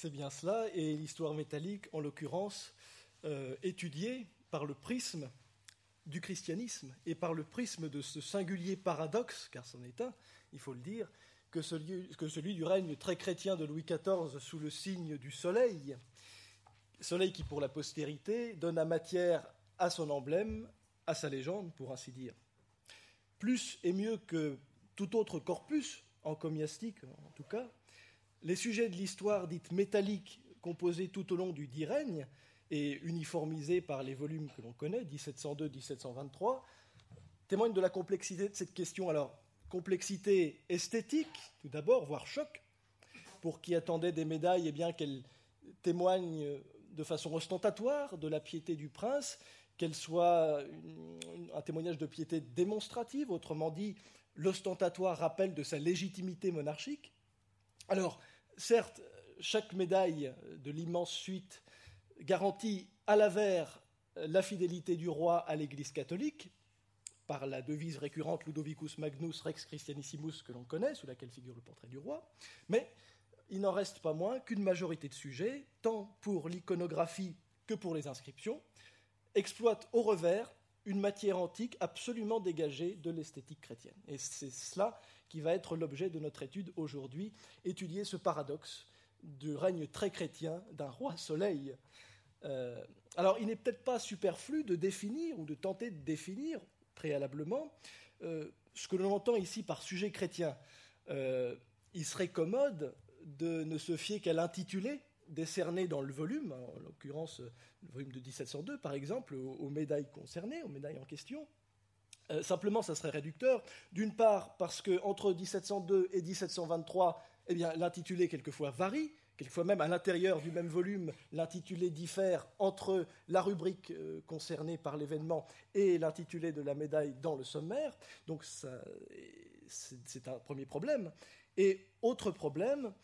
C'est bien cela, et l'histoire métallique, en l'occurrence, étudiée par le prisme du christianisme et par le prisme de ce singulier paradoxe, car c'en est un, il faut le dire, que celui du règne très chrétien de Louis XIV sous le signe du soleil qui, pour la postérité, donne la matière à son emblème, à sa légende, pour ainsi dire. Plus et mieux que tout autre corpus, encomiastique en tout cas, les sujets de l'histoire dite métallique, composés tout au long du dit règne, et uniformisés par les volumes que l'on connaît, 1702-1723, témoignent de la complexité de cette question. Alors, complexité esthétique, tout d'abord, voire choc, pour qui attendait des médailles, eh bien qu'elles témoignent de façon ostentatoire de la piété du prince, qu'elles soient un témoignage de piété démonstrative, autrement dit, l'ostentatoire rappel de sa légitimité monarchique. Alors, certes, chaque médaille de l'immense suite garantit à l'avers la fidélité du roi à l'Église catholique, par la devise récurrente Ludovicus Magnus Rex Christianissimus que l'on connaît, sous laquelle figure le portrait du roi, mais il n'en reste pas moins qu'une majorité de sujets, tant pour l'iconographie que pour les inscriptions, exploitent au revers une matière antique absolument dégagée de l'esthétique chrétienne. Et c'est cela qui va être l'objet de notre étude aujourd'hui, étudier ce paradoxe du règne très chrétien d'un roi soleil. Alors, il n'est peut-être pas superflu de définir ou de tenter de définir préalablement ce que l'on entend ici par sujet chrétien. Il serait commode de ne se fier qu'à l'intitulé décerné dans le volume, en l'occurrence le volume de 1702 par exemple, aux médailles concernées, aux médailles en question. Simplement, ça serait réducteur, d'une part parce qu'entre 1702 et 1723, eh bien, l'intitulé quelquefois varie, quelquefois même à l'intérieur du même volume, l'intitulé diffère entre la rubrique concernée par l'événement et l'intitulé de la médaille dans le sommaire. Donc ça, c'est un premier problème. Et autre problème,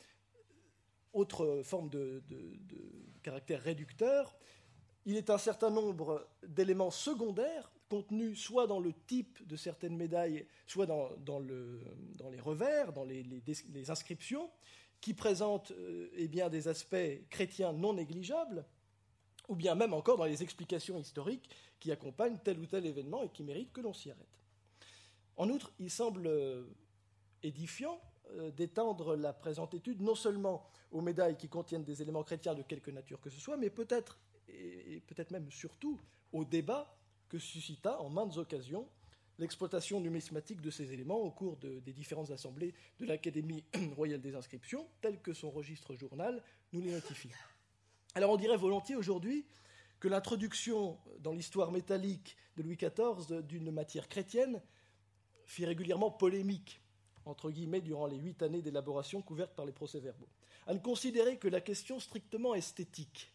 autre forme de caractère réducteur, il est un certain nombre d'éléments secondaires contenus soit dans le type de certaines médailles, soit dans les revers, dans les inscriptions, qui présentent eh bien, des aspects chrétiens non négligeables, ou bien même encore dans les explications historiques qui accompagnent tel ou tel événement et qui méritent que l'on s'y arrête. En outre, il semble édifiant d'étendre la présente étude non seulement aux médailles qui contiennent des éléments chrétiens de quelque nature que ce soit, mais peut-être, et peut-être même surtout, au débat que suscita en maintes occasions l'exploitation numismatique de ces éléments au cours des différentes assemblées de l'Académie royale des inscriptions, tel que son registre journal nous les notifie. Alors on dirait volontiers aujourd'hui que l'introduction dans l'histoire métallique de Louis XIV d'une matière chrétienne fit régulièrement polémique, entre guillemets, durant les 8 années d'élaboration couvertes par les procès-verbaux. À ne considérer que la question strictement esthétique.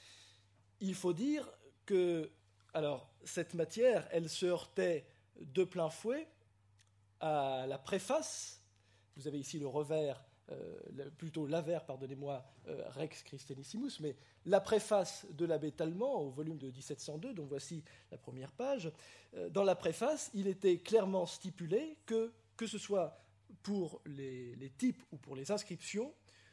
Il faut dire que, alors, cette matière, elle se heurtait de plein fouet à la préface. Vous avez ici le revers, plutôt l'avers, pardonnez-moi, Rex Christianissimus, mais la préface de l'abbé Tallemant au volume de 1702, dont voici la première page. Dans la préface, il était clairement stipulé que ce soit pour les types ou pour les inscriptions,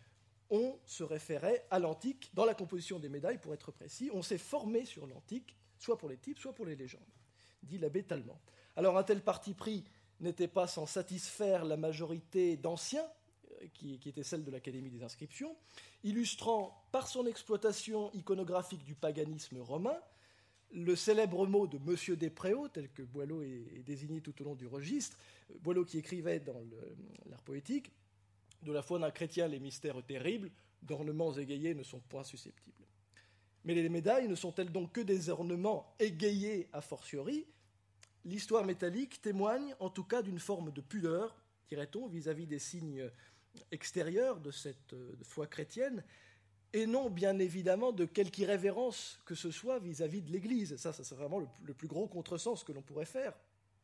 on se référait à l'antique dans la composition des médailles, pour être précis. On s'est formé sur l'antique, soit pour les types, soit pour les légendes, dit l'abbé Tallemant. Alors un tel parti pris n'était pas sans satisfaire la majorité d'anciens, qui était celle de l'Académie des inscriptions, illustrant par son exploitation iconographique du paganisme romain le célèbre mot de M. Despréaux, tel que Boileau est désigné tout au long du registre, Boileau qui écrivait dans l'art poétique, de la foi d'un chrétien les mystères terribles, d'ornements égayés ne sont point susceptibles. Mais les médailles ne sont-elles donc que des ornements égayés a fortiori? L'histoire métallique témoigne en tout cas d'une forme de pudeur, dirait-on, vis-à-vis des signes extérieurs de cette foi chrétienne, et non bien évidemment de quelque irrévérence que ce soit vis-à-vis de l'Église. Ça c'est vraiment le plus gros contresens que l'on pourrait faire.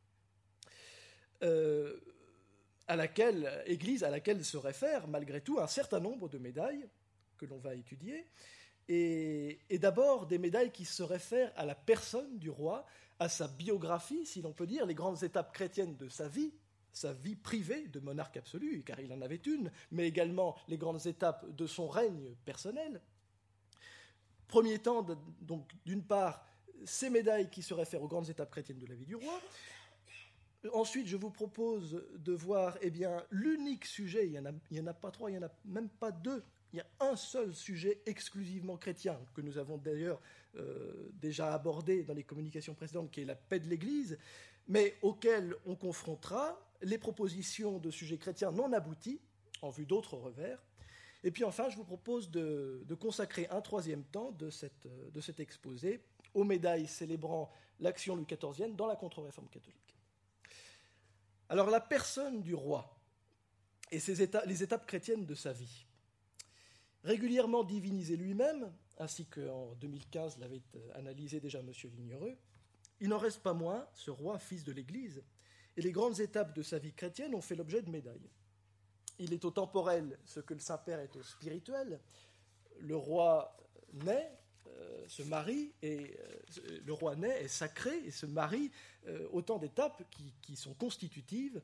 Église à laquelle se réfèrent malgré tout un certain nombre de médailles que l'on va étudier, et d'abord des médailles qui se réfèrent à la personne du roi, à sa biographie, si l'on peut dire, les grandes étapes chrétiennes de sa vie, sa vie privée de monarque absolu, car il en avait une, mais également les grandes étapes de son règne personnel. Premier temps, donc, d'une part, ces médailles qui se réfèrent aux grandes étapes chrétiennes de la vie du roi. Ensuite, je vous propose de voir l'unique sujet, il n'y en a pas trois, il n'y en a même pas deux, il y a un seul sujet exclusivement chrétien, que nous avons d'ailleurs déjà abordé dans les communications précédentes, qui est la paix de l'Église, mais auquel on confrontera les propositions de sujets chrétiens non aboutis, en vue d'autres revers. Et puis enfin, je vous propose de consacrer un troisième temps de cet exposé aux médailles célébrant l'action Louis XIV dans la contre-réforme catholique. Alors, la personne du roi et les étapes chrétiennes de sa vie, régulièrement divinisé lui-même, ainsi qu'en 2015 l'avait analysé déjà M. Lignereux, il n'en reste pas moins, ce roi, fils de l'Église, et les grandes étapes de sa vie chrétienne ont fait l'objet de médailles. Il est au temporel ce que le Saint-Père est au spirituel. Le roi naît, se marie, et le roi naît, est sacré, et se marie, autant d'étapes qui sont constitutives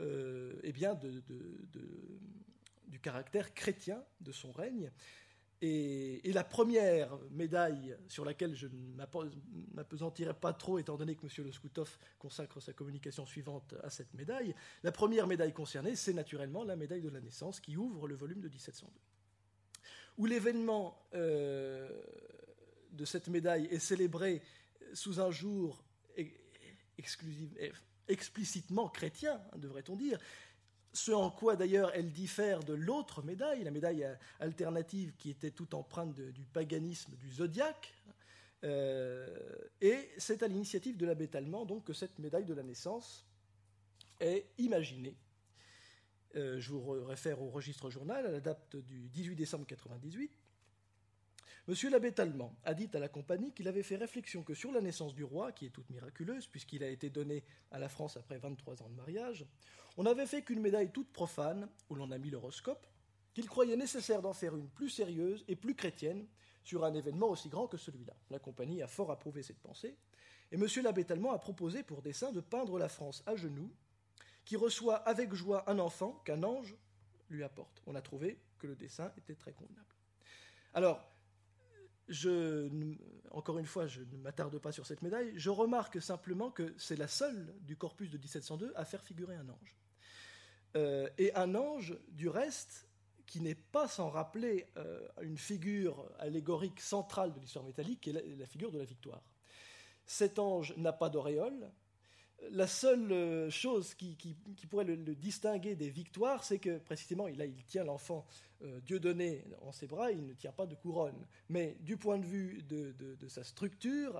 du caractère chrétien de son règne. Et la première médaille sur laquelle je ne m'appesantirai pas trop, étant donné que M. Loskutoff consacre sa communication suivante à cette médaille, la première médaille concernée, c'est naturellement la médaille de la naissance qui ouvre le volume de 1702. Où l'événement de cette médaille est célébré sous un jour explicitement chrétien, devrait-on dire, ce en quoi d'ailleurs elle diffère de l'autre médaille, la médaille alternative qui était toute empreinte du paganisme du zodiaque, et c'est à l'initiative de l'abbé Tallemant donc que cette médaille de la naissance est imaginée. Je vous réfère au registre journal, à la date du 18 décembre 1998. Monsieur l'abbé Tallemant a dit à la compagnie qu'il avait fait réflexion que sur la naissance du roi, qui est toute miraculeuse, puisqu'il a été donné à la France après 23 ans de mariage, on n'avait fait qu'une médaille toute profane, où l'on a mis l'horoscope, qu'il croyait nécessaire d'en faire une plus sérieuse et plus chrétienne sur un événement aussi grand que celui-là. La compagnie a fort approuvé cette pensée, et monsieur l'abbé Tallemant a proposé pour dessein de peindre la France à genoux, qui reçoit avec joie un enfant qu'un ange lui apporte. On a trouvé que le dessin était très convenable. Alors, encore une fois, je ne m'attarde pas sur cette médaille, je remarque simplement que c'est la seule du corpus de 1702 à faire figurer un ange. Et un ange, du reste, qui n'est pas sans rappeler une figure allégorique centrale de l'histoire métallique, qui est la figure de la victoire. Cet ange n'a pas d'auréole. La seule chose qui pourrait le distinguer des victoires, c'est que précisément, il tient l'enfant Dieudonné en ses bras, il ne tient pas de couronne. Mais du point de vue de sa structure,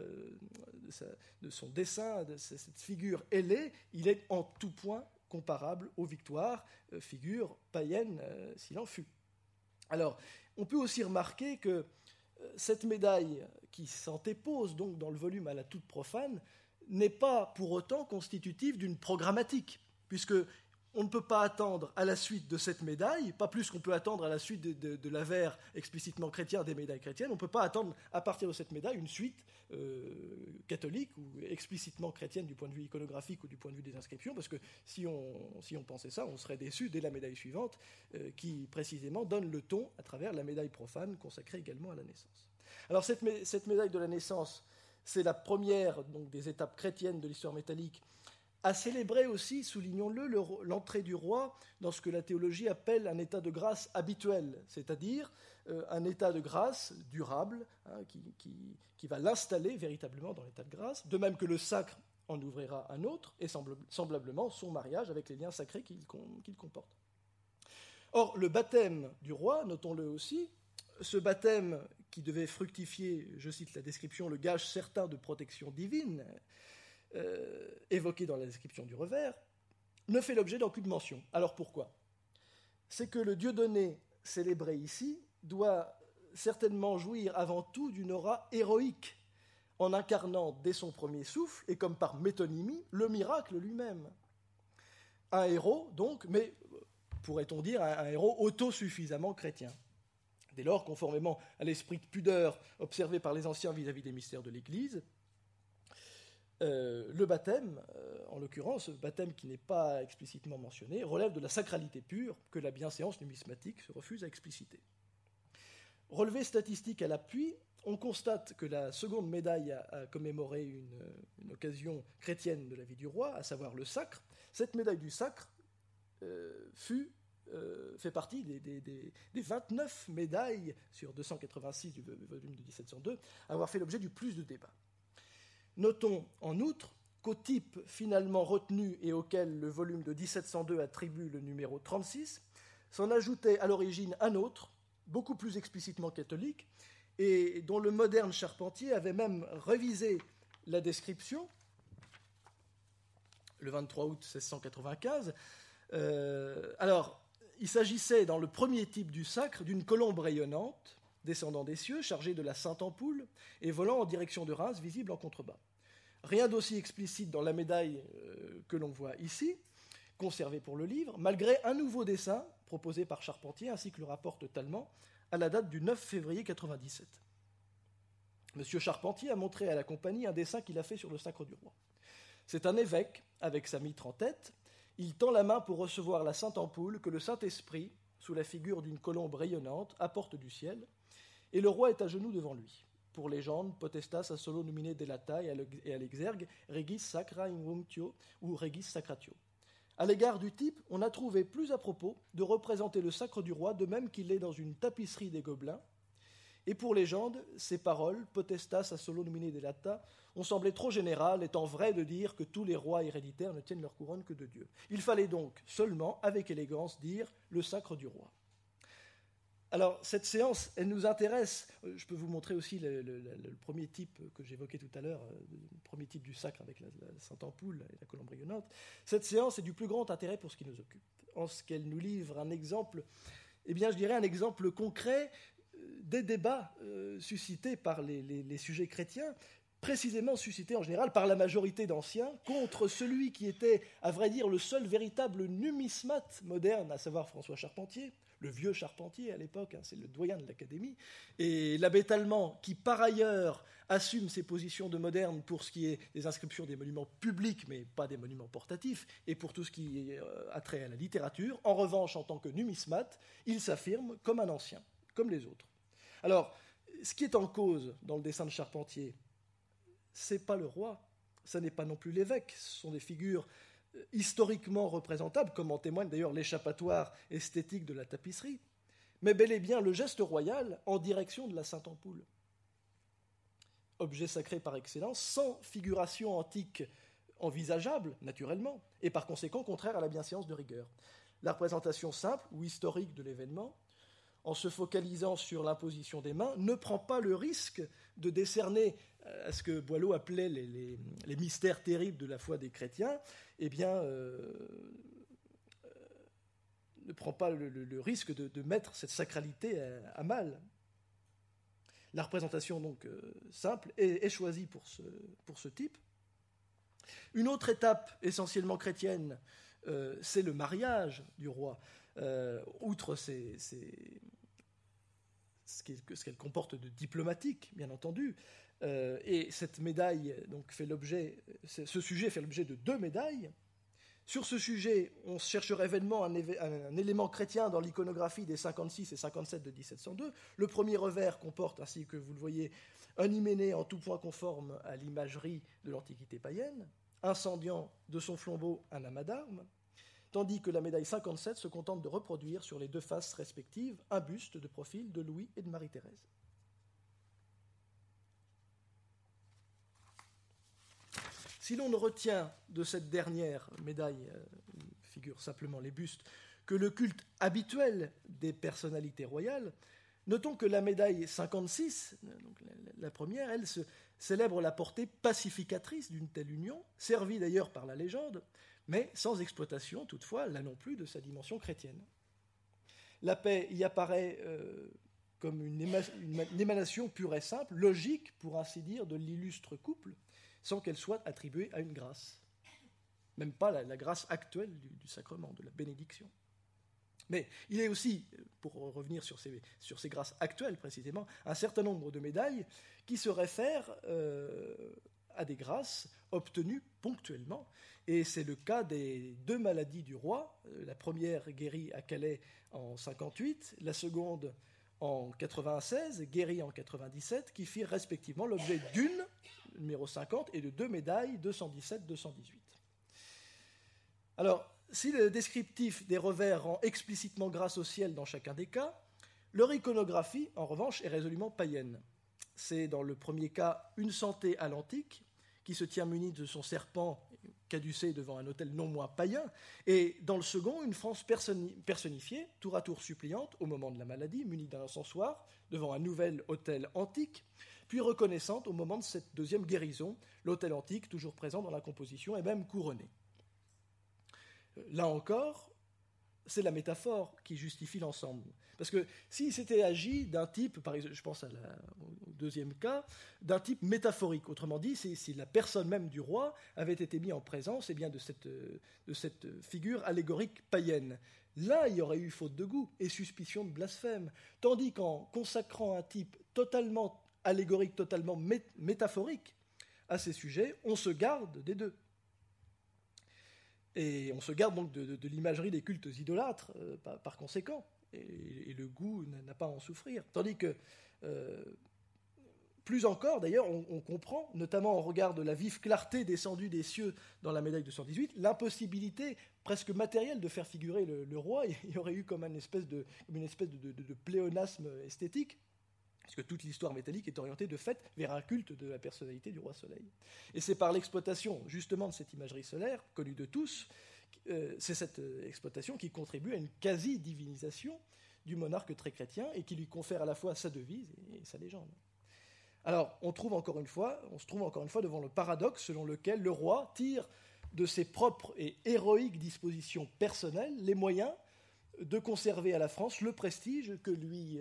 de son dessin, de cette figure ailée, il est en tout point comparable aux victoires, figure païenne s'il en fut. Alors, on peut aussi remarquer que cette médaille qui s'antépose donc dans le volume à la toute profane n'est pas pour autant constitutive d'une programmatique, puisque on ne peut pas attendre à la suite de cette médaille, pas plus qu'on peut attendre à la suite de l'avers explicitement chrétien des médailles chrétiennes, on ne peut pas attendre à partir de cette médaille une suite catholique ou explicitement chrétienne du point de vue iconographique ou du point de vue des inscriptions, parce que si on pensait ça, on serait déçu dès la médaille suivante, qui précisément donne le ton à travers la médaille profane consacrée également à la naissance. Alors cette médaille de la naissance, c'est la première donc, des étapes chrétiennes de l'histoire métallique, à célébrer aussi, soulignons-le, l'entrée du roi dans ce que la théologie appelle un état de grâce habituel, c'est-à-dire un état de grâce durable, qui va l'installer véritablement dans l'état de grâce, de même que le sacre en ouvrira un autre, et semblablement son mariage avec les liens sacrés qu'il comporte. Or, le baptême du roi, notons-le aussi, ce baptême qui devait fructifier, je cite la description, le gage certain de protection divine, évoqué dans la description du revers, ne fait l'objet d'aucune mention. Alors pourquoi ? C'est que le Dieudonné célébré ici doit certainement jouir avant tout d'une aura héroïque, en incarnant dès son premier souffle, et comme par métonymie, le miracle lui-même. Un héros, donc, mais pourrait-on dire un héros autosuffisamment chrétien. Dès lors, conformément à l'esprit de pudeur observé par les anciens vis-à-vis des mystères de l'Église, le baptême, en l'occurrence, le baptême qui n'est pas explicitement mentionné, relève de la sacralité pure que la bienséance numismatique se refuse à expliciter. Relevé statistique à l'appui, on constate que la seconde médaille a commémoré une occasion chrétienne de la vie du roi, à savoir le sacre. Cette médaille du sacre fait partie des 29 médailles sur 286 du volume de 1702 à avoir fait l'objet du plus de débats. Notons en outre qu'au type finalement retenu et auquel le volume de 1702 attribue le numéro 36, s'en ajoutait à l'origine un autre, beaucoup plus explicitement catholique, et dont le moderne Charpentier avait même révisé la description, le 23 août 1695. Alors, il s'agissait dans le premier type du sacre d'une colombe rayonnante, descendant des cieux, chargée de la sainte ampoule, et volant en direction de Reims, visible en contrebas. Rien d'aussi explicite dans la médaille que l'on voit ici, conservée pour le livre, malgré un nouveau dessin proposé par Charpentier, ainsi que le rapporte Tallemant, à la date du 9 février 97. Monsieur Charpentier a montré à la compagnie un dessin qu'il a fait sur le sacre du roi. C'est un évêque, avec sa mitre en tête. Il tend la main pour recevoir la sainte ampoule que le Saint-Esprit, sous la figure d'une colombe rayonnante, apporte du ciel, et le roi est à genoux devant lui. Pour légende, potestas a solo numine delata et à l'exergue regis sacra invunctio ou regis sacratio. À l'égard du type, on a trouvé plus à propos de représenter le sacre du roi de même qu'il est dans une tapisserie des Gobelins. Et pour légende, ces paroles, potestas a solo numine delata, ont semblé trop générales, étant vrai de dire que tous les rois héréditaires ne tiennent leur couronne que de Dieu. Il fallait donc seulement, avec élégance, dire le sacre du roi. Alors, cette séance, elle nous intéresse. Je peux vous montrer aussi le premier type que j'évoquais tout à l'heure, le premier type du sacre avec la sainte ampoule et la colombe rayonnante. Cette séance est du plus grand intérêt pour ce qui nous occupe, en ce qu'elle nous livre un exemple, je dirais un exemple concret des débats suscités par les sujets chrétiens, précisément suscités en général par la majorité d'anciens, contre celui qui était, à vrai dire, le seul véritable numismate moderne, à savoir François Charpentier, le vieux Charpentier à l'époque, c'est le doyen de l'Académie, et l'abbé Tallemant, qui par ailleurs assume ses positions de moderne pour ce qui est des inscriptions des monuments publics, mais pas des monuments portatifs, et pour tout ce qui a trait à la littérature. En revanche, en tant que numismate, il s'affirme comme un ancien, comme les autres. Alors, ce qui est en cause dans le dessin de Charpentier, c'est pas le roi, ça n'est pas non plus l'évêque, ce sont des figures historiquement représentables, comme en témoigne d'ailleurs l'échappatoire esthétique de la tapisserie, mais bel et bien le geste royal en direction de la Sainte Ampoule. Objet sacré par excellence, sans figuration antique envisageable, naturellement, et par conséquent contraire à la bienséance de rigueur. La représentation simple ou historique de l'événement, en se focalisant sur l'imposition des mains, ne prend pas le risque de décerner à ce que Boileau appelait les mystères terribles de la foi des chrétiens, ne prend pas le risque de mettre cette sacralité à mal. La représentation donc simple est choisie pour ce type. Une autre étape essentiellement chrétienne, c'est le mariage du roi. Outre ce qu'elle comporte de diplomatique, bien entendu, et cette médaille donc ce sujet fait l'objet de 2 médailles. Sur ce sujet, on chercherait vainement un élément chrétien dans l'iconographie des 56 et 57 de 1702. Le premier revers comporte, ainsi que vous le voyez, un hyménée en tout point conforme à l'imagerie de l'Antiquité païenne, incendiant de son flambeau un amas d'armes, tandis que la médaille 57 se contente de reproduire sur les 2 faces respectives un buste de profil de Louis et de Marie-Thérèse. Si l'on ne retient de cette dernière médaille, figure simplement les bustes, que le culte habituel des personnalités royales, notons que la médaille 56, donc la première, elle célèbre la portée pacificatrice d'une telle union, servie d'ailleurs par la légende, mais sans exploitation toutefois, là non plus, de sa dimension chrétienne. La paix y apparaît comme une émanation pure et simple, logique, pour ainsi dire, de l'illustre couple, sans qu'elle soit attribuée à une grâce. Même pas la grâce actuelle du sacrement, de la bénédiction. Mais il est aussi, pour revenir sur ces grâces actuelles précisément, un certain nombre de médailles qui se réfèrent à des grâces obtenues ponctuellement. Et c'est le cas des 2 maladies du roi. La première guérie à Calais en 58, la seconde en 96, guérie en 97, qui firent respectivement l'objet d'une, numéro 50, et de 2 médailles, 217, 218. Alors, si le descriptif des revers rend explicitement grâce au ciel dans chacun des cas, leur iconographie, en revanche, est résolument païenne. C'est dans le premier cas une santé à l'antique, qui se tient munie de son serpent caducé devant un autel non moins païen, et dans le second, une France personnifiée, tour à tour suppliante, au moment de la maladie, munie d'un encensoir, devant un nouvel autel antique, puis reconnaissante au moment de cette deuxième guérison, l'autel antique toujours présent dans la composition et même couronné. Là encore, c'est la métaphore qui justifie l'ensemble. Parce que s'il s'était agi d'un type, par exemple, je pense au deuxième cas, d'un type métaphorique, autrement dit, si la personne même du roi avait été mise en présence de cette figure allégorique païenne, là, il y aurait eu faute de goût et suspicion de blasphème. Tandis qu'en consacrant un type totalement allégorique, totalement métaphorique à ces sujets, on se garde des deux. Et on se garde donc de l'imagerie des cultes idolâtres, par conséquent. Et le goût n'a pas à en souffrir. Tandis que, plus encore, d'ailleurs, on comprend, notamment au regard de la vive clarté descendue des cieux dans la médaille de 118, l'impossibilité presque matérielle de faire figurer le roi. Il y aurait eu comme une espèce de pléonasme esthétique, puisque toute l'histoire métallique est orientée de fait vers un culte de la personnalité du roi Soleil. Et c'est par l'exploitation justement de cette imagerie solaire, connue de tous, c'est cette exploitation qui contribue à une quasi-divinisation du monarque très chrétien et qui lui confère à la fois sa devise et sa légende. Alors, on se trouve encore une fois devant le paradoxe selon lequel le roi tire de ses propres et héroïques dispositions personnelles les moyens de conserver à la France le prestige que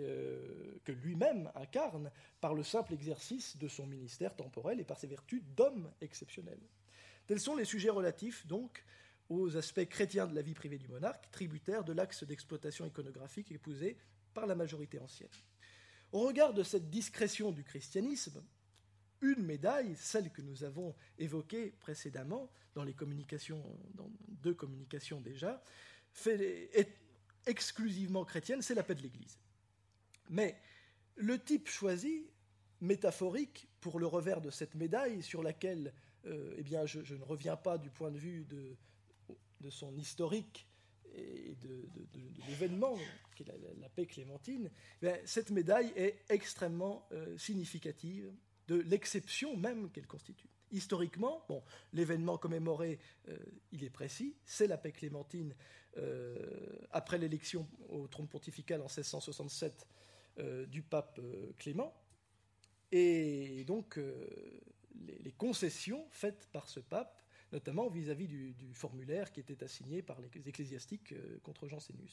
lui-même incarne par le simple exercice de son ministère temporel et par ses vertus d'homme exceptionnel. Tels sont les sujets relatifs, donc, aux aspects chrétiens de la vie privée du monarque, tributaires de l'axe d'exploitation iconographique épousé par la majorité ancienne. Au regard de cette discrétion du christianisme, une médaille, celle que nous avons évoquée précédemment dans 2 communications déjà, est exclusivement chrétienne, c'est la paix de l'Église. Mais le type choisi, métaphorique, pour le revers de cette médaille, sur laquelle je ne reviens pas du point de vue de son historique et de l'événement, qui est la paix clémentine, cette médaille est extrêmement significative de l'exception même qu'elle constitue. Historiquement, l'événement commémoré, il est précis, c'est la paix clémentine après l'élection au trône pontifical en 1667 du pape Clément, et donc les concessions faites par ce pape, notamment vis-à-vis du formulaire qui était assigné par les ecclésiastiques contre Jansénus.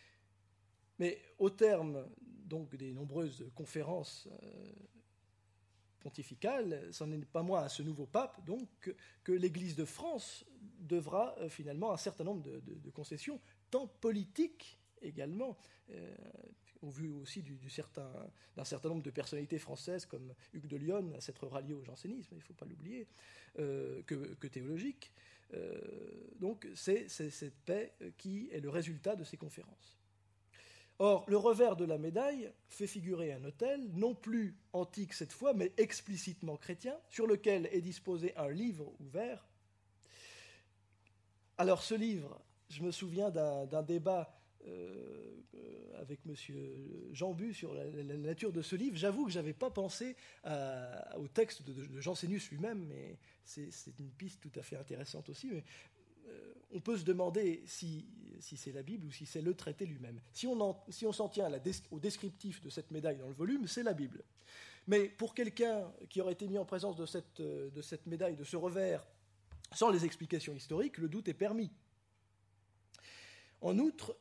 Mais au terme donc des nombreuses conférences pontificales, c'en est pas moins à ce nouveau pape donc que l'Église de France devra finalement un certain nombre de concessions, tant politiques également, au vu aussi d'un certain nombre de personnalités françaises comme Hugues de Lionne, à s'être rallié au jansénisme, il ne faut pas l'oublier, que théologique. Donc c'est cette paix qui est le résultat de ces conférences. Or, le revers de la médaille fait figurer un autel, non plus antique cette fois, mais explicitement chrétien, sur lequel est disposé un livre ouvert. Alors ce livre, je me souviens d'un débat avec M. Jean Bu sur la nature de ce livre. J'avoue que je n'avais pas pensé au texte de Jansénus lui-même, mais c'est une piste tout à fait intéressante aussi. Mais on peut se demander si c'est la Bible ou si c'est le traité lui-même. Si on s'en tient au descriptif de cette médaille dans le volume, c'est la Bible. Mais pour quelqu'un qui aurait été mis en présence de cette médaille, de ce revers, sans les explications historiques, le doute est permis. En outre,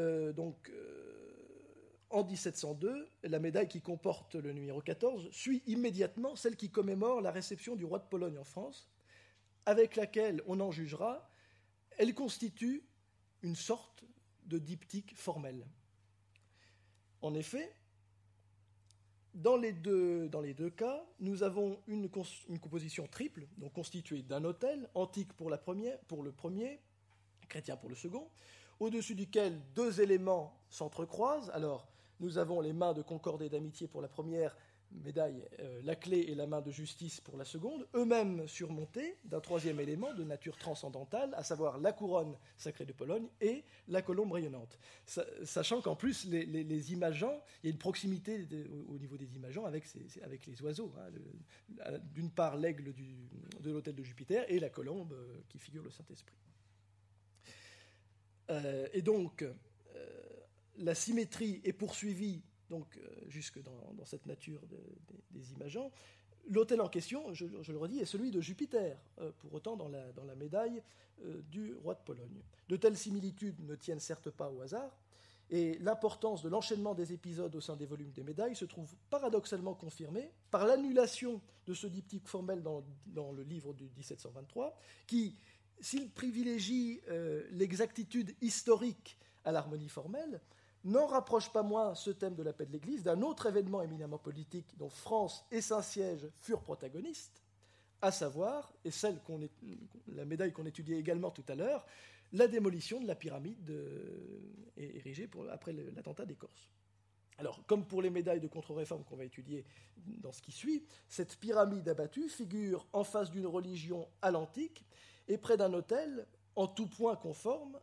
en 1702, la médaille qui comporte le numéro 14 suit immédiatement celle qui commémore la réception du roi de Pologne en France, avec laquelle, on en jugera, elle constitue une sorte de diptyque formel. En effet, Dans les deux cas, nous avons une composition triple, donc constituée d'un autel, antique pour le premier, chrétien pour le second, au-dessus duquel deux éléments s'entrecroisent. Alors, nous avons les mains de concorde et d'amitié pour la première médaille, la clé et la main de justice pour la seconde, eux-mêmes surmontés d'un troisième élément de nature transcendantale, à savoir la couronne sacrée de Pologne et la colombe rayonnante. Sachant qu'en plus, les imageants, il y a une proximité au niveau des imageants avec les oiseaux. D'une part, l'aigle de l'autel de Jupiter et la colombe qui figure le Saint-Esprit. Et donc, la symétrie est poursuivie donc, jusque dans cette nature des imageants. L'autel en question, je le redis, est celui de Jupiter, pour autant dans la médaille du roi de Pologne. De telles similitudes ne tiennent certes pas au hasard, et l'importance de l'enchaînement des épisodes au sein des volumes des médailles se trouve paradoxalement confirmée par l'annulation de ce diptyque formel dans le livre du 1723, qui, s'il privilégie l'exactitude historique à l'harmonie formelle, n'en rapproche pas moins ce thème de la paix de l'Église d'un autre événement éminemment politique dont France et Saint-Siège furent protagonistes, à savoir, et la médaille qu'on étudiait également tout à l'heure, la démolition de la pyramide érigée après l'attentat des Corses. Alors, comme pour les médailles de contre-réforme qu'on va étudier dans ce qui suit, cette pyramide abattue figure en face d'une religion à l'antique et près d'un autel en tout point conforme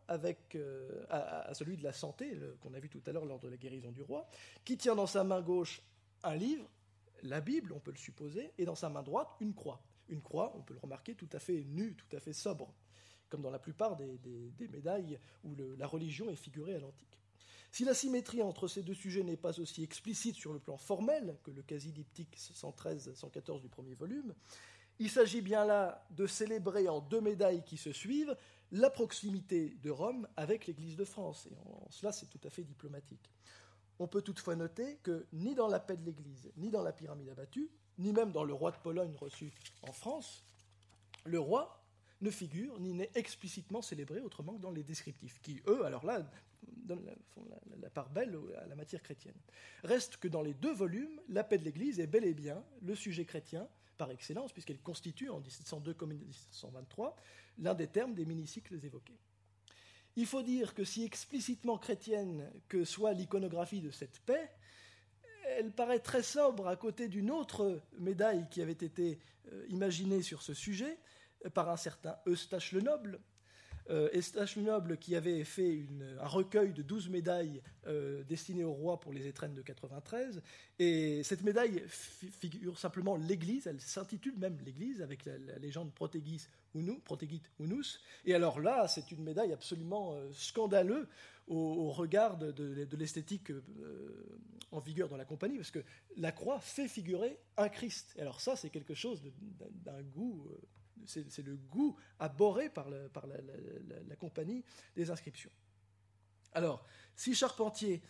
à celui de la santé, qu'on a vu tout à l'heure lors de la guérison du roi, qui tient dans sa main gauche un livre, la Bible, on peut le supposer, et dans sa main droite, une croix. Une croix, on peut le remarquer, tout à fait nue, tout à fait sobre, comme dans la plupart des médailles où la religion est figurée à l'antique. Si la symétrie entre ces deux sujets n'est pas aussi explicite sur le plan formel que le quasi-diptyque 113-114 du premier volume, il s'agit bien là de célébrer en deux médailles qui se suivent la proximité de Rome avec l'Église de France. Et en cela, c'est tout à fait diplomatique. On peut toutefois noter que ni dans la paix de l'Église, ni dans la pyramide abattue, ni même dans le roi de Pologne reçu en France, le roi ne figure ni n'est explicitement célébré autrement que dans les descriptifs, qui, eux, alors là, font la part belle à la matière chrétienne. Reste que dans les deux volumes, la paix de l'Église est bel et bien le sujet chrétien par excellence, puisqu'elle constitue, en 1702 comme en 1723, l'un des termes des mini-cycles évoqués. Il faut dire que si explicitement chrétienne que soit l'iconographie de cette paix, elle paraît très sobre à côté d'une autre médaille qui avait été imaginée sur ce sujet par un certain Eustache le Noble. Eustache le Noble qui avait fait un recueil de 12 médailles destinées au roi pour les étrennes de 93. Et cette médaille figure simplement l'Église, elle s'intitule même l'Église avec la légende Protegit Unus. Et alors là, c'est une médaille absolument scandaleuse au regard de l'esthétique en vigueur dans la compagnie, parce que la croix fait figurer un Christ. Et alors ça, c'est quelque chose d'un goût... C'est le goût abhorré par la compagnie des inscriptions. Alors, si Charpentier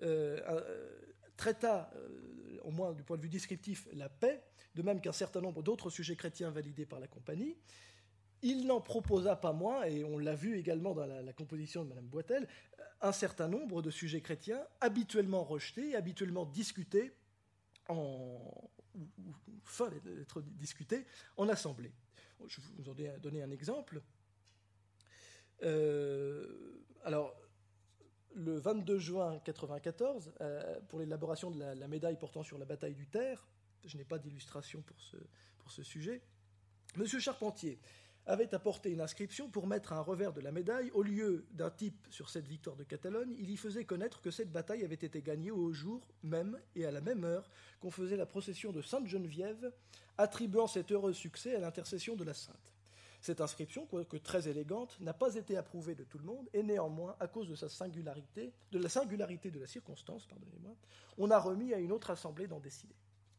traita, au moins du point de vue descriptif, la paix, de même qu'un certain nombre d'autres sujets chrétiens validés par la compagnie, il n'en proposa pas moins, et on l'a vu également dans la composition de Mme Boitel, un certain nombre de sujets chrétiens habituellement rejetés, habituellement discutés, fin d'être discutés en assemblée. Je vais vous en donner un exemple. Alors, le 22 juin 1994, pour l'élaboration de la médaille portant sur la bataille du Ter, je n'ai pas d'illustration pour ce sujet, M. Charpentier avait apporté une inscription pour mettre à un revers de la médaille, au lieu d'un type sur cette victoire de Catalogne, il y faisait connaître que cette bataille avait été gagnée au jour même et à la même heure qu'on faisait la procession de Sainte-Geneviève, attribuant cet heureux succès à l'intercession de la Sainte. Cette inscription, quoique très élégante, n'a pas été approuvée de tout le monde, et néanmoins, à cause de la singularité de la circonstance, on a remis à une autre assemblée d'en décider.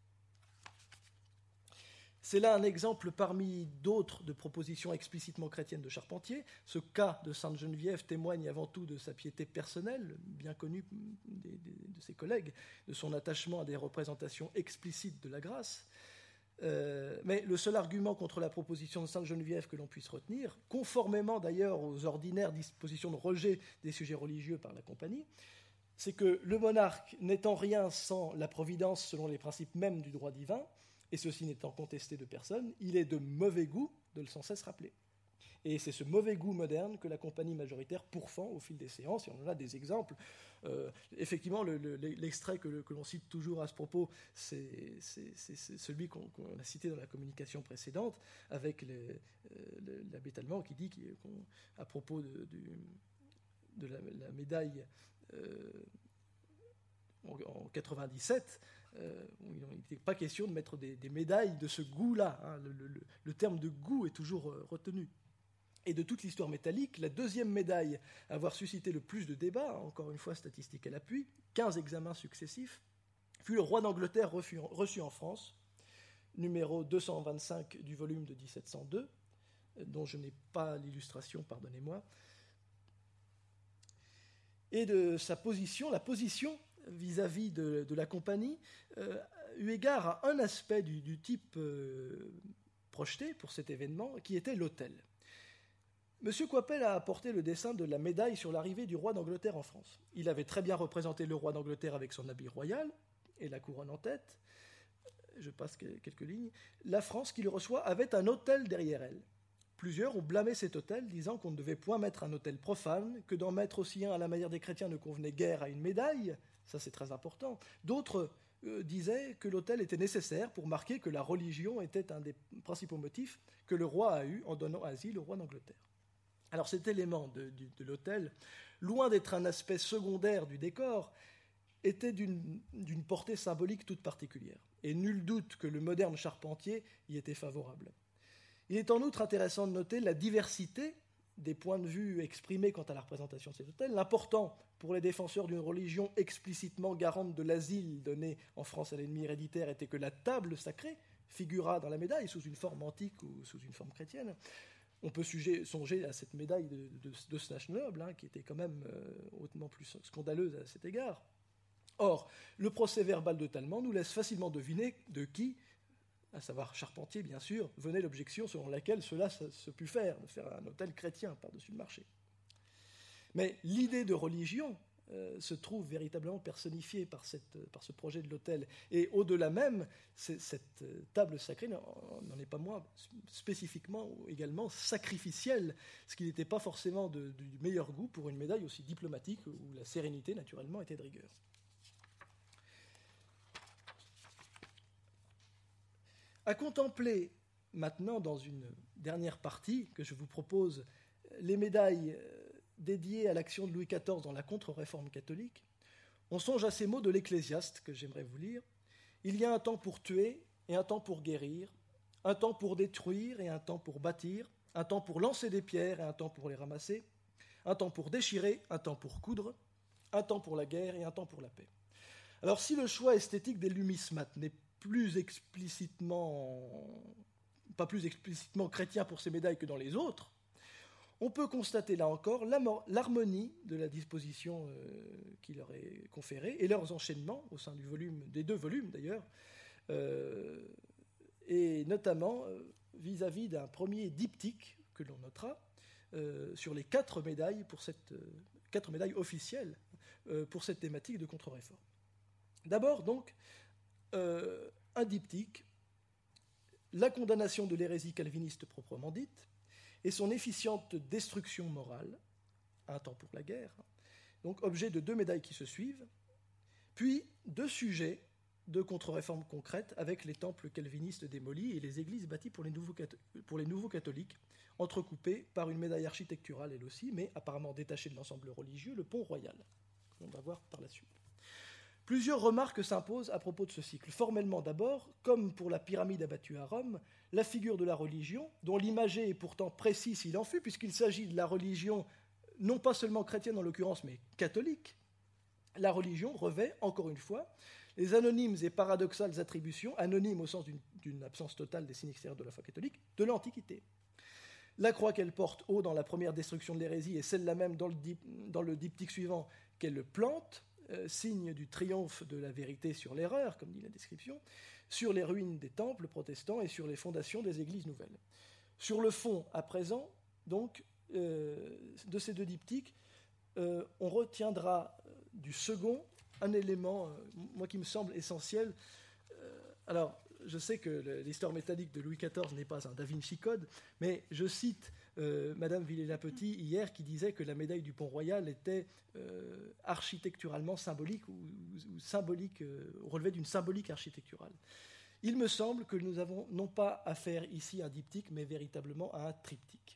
C'est là un exemple parmi d'autres de propositions explicitement chrétiennes de Charpentier. Ce cas de Sainte-Geneviève témoigne avant tout de sa piété personnelle, bien connue de ses collègues, de son attachement à des représentations explicites de la grâce. Mais le seul argument contre la proposition de Sainte-Geneviève que l'on puisse retenir, conformément d'ailleurs aux ordinaires dispositions de rejet des sujets religieux par la compagnie, c'est que le monarque n'étant rien sans la providence selon les principes mêmes du droit divin, et ceci n'étant contesté de personne, il est de mauvais goût de le sans cesse rappeler. Et c'est ce mauvais goût moderne que la compagnie majoritaire pourfend au fil des séances, et on en a des exemples. Effectivement, l'extrait que l'on cite toujours à ce propos, c'est celui qu'on a cité dans la communication précédente, avec l'abbé Tallemant qui dit à propos de la médaille en 97, il n'était pas question de mettre des médailles de ce goût-là. Hein. Le terme de goût est toujours retenu. Et de toute l'histoire métallique, la deuxième médaille à avoir suscité le plus de débats, encore une fois statistique à l'appui, 15 examens successifs, fut le roi d'Angleterre reçu en France, numéro 225 du volume de 1702, dont je n'ai pas l'illustration, pardonnez-moi, et de sa position, la position vis-à-vis de la compagnie, eu égard à un aspect du type projeté pour cet événement, qui était l'autel. M. Coipel a apporté le dessin de la médaille sur l'arrivée du roi d'Angleterre en France. Il avait très bien représenté le roi d'Angleterre avec son habit royal et la couronne en tête. Je passe quelques lignes. La France qui le reçoit avait un autel derrière elle. Plusieurs ont blâmé cet autel, disant qu'on ne devait point mettre un autel profane, que d'en mettre aussi un à la manière des chrétiens ne convenait guère à une médaille. Ça, c'est très important. D'autres disaient que l'autel était nécessaire pour marquer que la religion était un des principaux motifs que le roi a eu en donnant asile au roi d'Angleterre. Alors cet élément de l'autel, loin d'être un aspect secondaire du décor, était d'une portée symbolique toute particulière. Et nul doute que le moderne charpentier y était favorable. Il est en outre intéressant de noter la diversité des points de vue exprimés quant à la représentation de cet autel. L'important pour les défenseurs d'une religion explicitement garante de l'asile donné en France à l'ennemi héréditaire était que la table sacrée figurât dans la médaille sous une forme antique ou sous une forme chrétienne. On peut songer à cette médaille de Snatch-Noble, hein, qui était quand même hautement plus scandaleuse à cet égard. Or, le procès-verbal de Tallemant nous laisse facilement deviner de qui, à savoir Charpentier bien sûr, venait l'objection selon laquelle cela se put faire, de faire un autel chrétien par-dessus le marché. Mais l'idée de religion se trouve véritablement personnifiée par ce projet de l'autel. Et au-delà même, cette table sacrée n'en est pas moins spécifiquement ou également sacrificielle, ce qui n'était pas forcément du meilleur goût pour une médaille aussi diplomatique où la sérénité, naturellement, était de rigueur. À contempler maintenant, dans une dernière partie que je vous propose, les médailles dédiées à l'action de Louis XIV dans la contre-réforme catholique, on songe à ces mots de l'Ecclésiaste que j'aimerais vous lire. Il y a un temps pour tuer et un temps pour guérir, un temps pour détruire et un temps pour bâtir, un temps pour lancer des pierres et un temps pour les ramasser, un temps pour déchirer, un temps pour coudre, un temps pour la guerre et un temps pour la paix. Alors si le choix esthétique des numismates n'est pas plus explicitement chrétien pour ces médailles que dans les autres, on peut constater là encore l'harmonie de la disposition qui leur est conférée et leurs enchaînements au sein des deux volumes d'ailleurs, et notamment vis-à-vis d'un premier diptyque que l'on notera sur les 4 médailles officielles pour cette thématique de contre-réforme. D'abord donc un diptyque, la condamnation de l'hérésie calviniste proprement dite, et son efficiente destruction morale, un temps pour la guerre, donc objet de 2 médailles qui se suivent, puis 2 sujets de contre-réforme concrète avec les temples calvinistes démolis et les églises bâties pour les nouveaux catholiques, entrecoupées par une médaille architecturale elle aussi, mais apparemment détachée de l'ensemble religieux, le pont royal, qu'on va voir par la suite. Plusieurs remarques s'imposent à propos de ce cycle. Formellement d'abord, comme pour la pyramide abattue à Rome, la figure de la religion, dont l'imagerie est pourtant précise s'il en fut, puisqu'il s'agit de la religion non pas seulement chrétienne en l'occurrence, mais catholique, la religion revêt, encore une fois, les anonymes et paradoxales attributions, anonymes au sens d'une absence totale des signes extérieurs de la foi catholique, de l'Antiquité. La croix qu'elle porte haut dans la première destruction de l'hérésie est celle-là même dans le diptyque suivant qu'elle plante, signe du triomphe de la vérité sur l'erreur, comme dit la description, sur les ruines des temples protestants et sur les fondations des églises nouvelles. Sur le fond, à présent, donc, de ces 2 diptyques, on retiendra du second un élément, moi, qui me semble essentiel. Alors, je sais que l'histoire métallique de Louis XIV n'est pas un Da Vinci Code, mais je cite Madame Villers-Lapetit hier qui disait que la médaille du Pont-Royal était architecturalement symbolique ou symbolique, relevait d'une symbolique architecturale. Il me semble que nous avons non pas à faire ici un diptyque, mais véritablement un triptyque.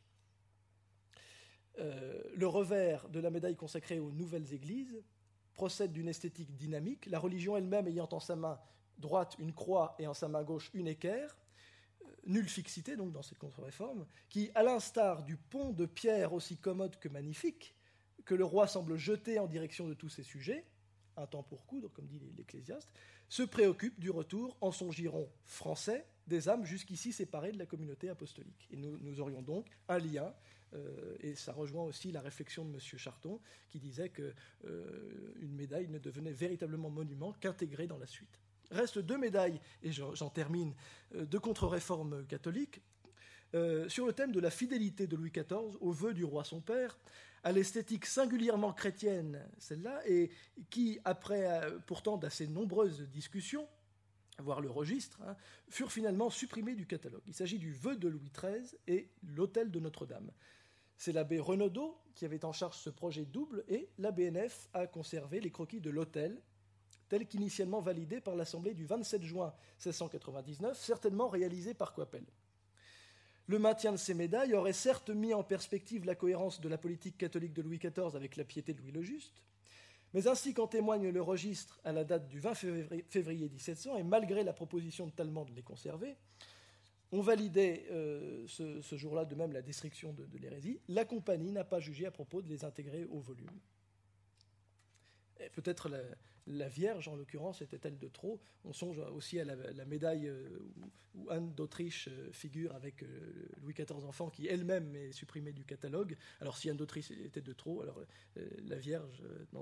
Le revers de la médaille consacrée aux nouvelles églises procède d'une esthétique dynamique, la religion elle-même ayant en sa main droite une croix et en sa main gauche une équerre, nulle fixité donc dans cette contre-réforme, qui, à l'instar du pont de pierre aussi commode que magnifique, que le roi semble jeter en direction de tous ses sujets, un temps pour coudre, comme dit l'Ecclésiaste, se préoccupe du retour en son giron français des âmes jusqu'ici séparées de la communauté apostolique. Et nous aurions donc un lien, et ça rejoint aussi la réflexion de M. Charton, qui disait qu'une médaille ne devenait véritablement monument qu'intégrée dans la suite. Restent 2 médailles, et j'en termine, de contre-réforme catholique, sur le thème de la fidélité de Louis XIV aux vœux du roi son père, à l'esthétique singulièrement chrétienne, celle-là, et qui, après pourtant d'assez nombreuses discussions, voire le registre, furent finalement supprimés du catalogue. Il s'agit du vœu de Louis XIII et l'autel de Notre-Dame. C'est l'abbé Renaudot qui avait en charge ce projet double, et la BNF a conservé les croquis de l'autel, tel qu'initialement validé par l'Assemblée du 27 juin 1699, certainement réalisé par Coppel. Le maintien de ces médailles aurait certes mis en perspective la cohérence de la politique catholique de Louis XIV avec la piété de Louis le Juste, mais ainsi qu'en témoigne le registre à la date du 20 février 1700, et malgré la proposition de Tallemant de les conserver, on validait ce jour-là de même la destruction de l'hérésie, la compagnie n'a pas jugé à propos de les intégrer au volume. Et peut-être la Vierge, en l'occurrence, était-elle de trop. On songe aussi à la médaille où Anne d'Autriche figure avec Louis XIV enfant, qui elle-même est supprimée du catalogue. Alors si Anne d'Autriche était de trop, alors la Vierge, dans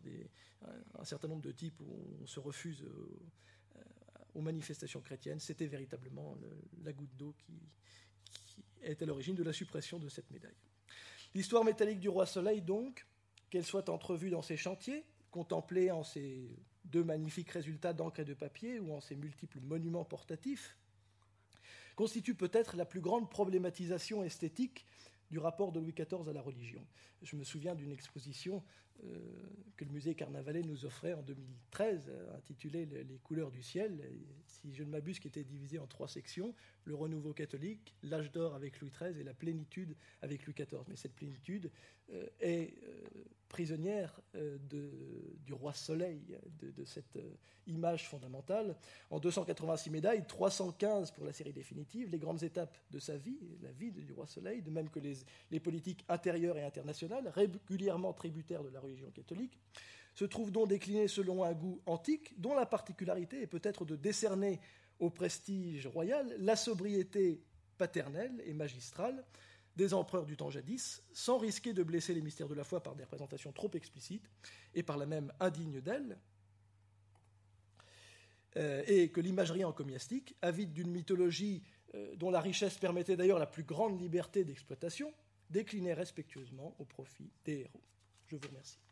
un certain nombre de types où on se refuse aux manifestations chrétiennes, c'était véritablement la goutte d'eau qui est à l'origine de la suppression de cette médaille. L'histoire métallique du Roi Soleil, donc, qu'elle soit entrevue dans ses chantiers, contemplée en ces 2 magnifiques résultats d'encre et de papier ou en ces multiples monuments portatifs, constitue peut-être la plus grande problématisation esthétique du rapport de Louis XIV à la religion. Je me souviens d'une exposition que le musée Carnavalet nous offrait en 2013, intitulée « Les couleurs du ciel », si je ne m'abuse, qui était divisée en 3 sections, le renouveau catholique, l'âge d'or avec Louis XIII et la plénitude avec Louis XIV. Mais cette plénitude est prisonnière du roi Soleil, de cette image fondamentale. En 286 médailles, 315 pour la série définitive, les grandes étapes de sa vie, la vie du roi Soleil, de même que les politiques intérieures et internationales, régulièrement tributaires de la religion catholique, se trouvent donc déclinées selon un goût antique, dont la particularité est peut-être de décerner au prestige royal la sobriété paternelle et magistrale des empereurs du temps jadis, sans risquer de blesser les mystères de la foi par des représentations trop explicites et par là même indignes d'elle, et que l'imagerie encomiastique, avide d'une mythologie dont la richesse permettait d'ailleurs la plus grande liberté d'exploitation, déclinait respectueusement au profit des héros. Je vous remercie.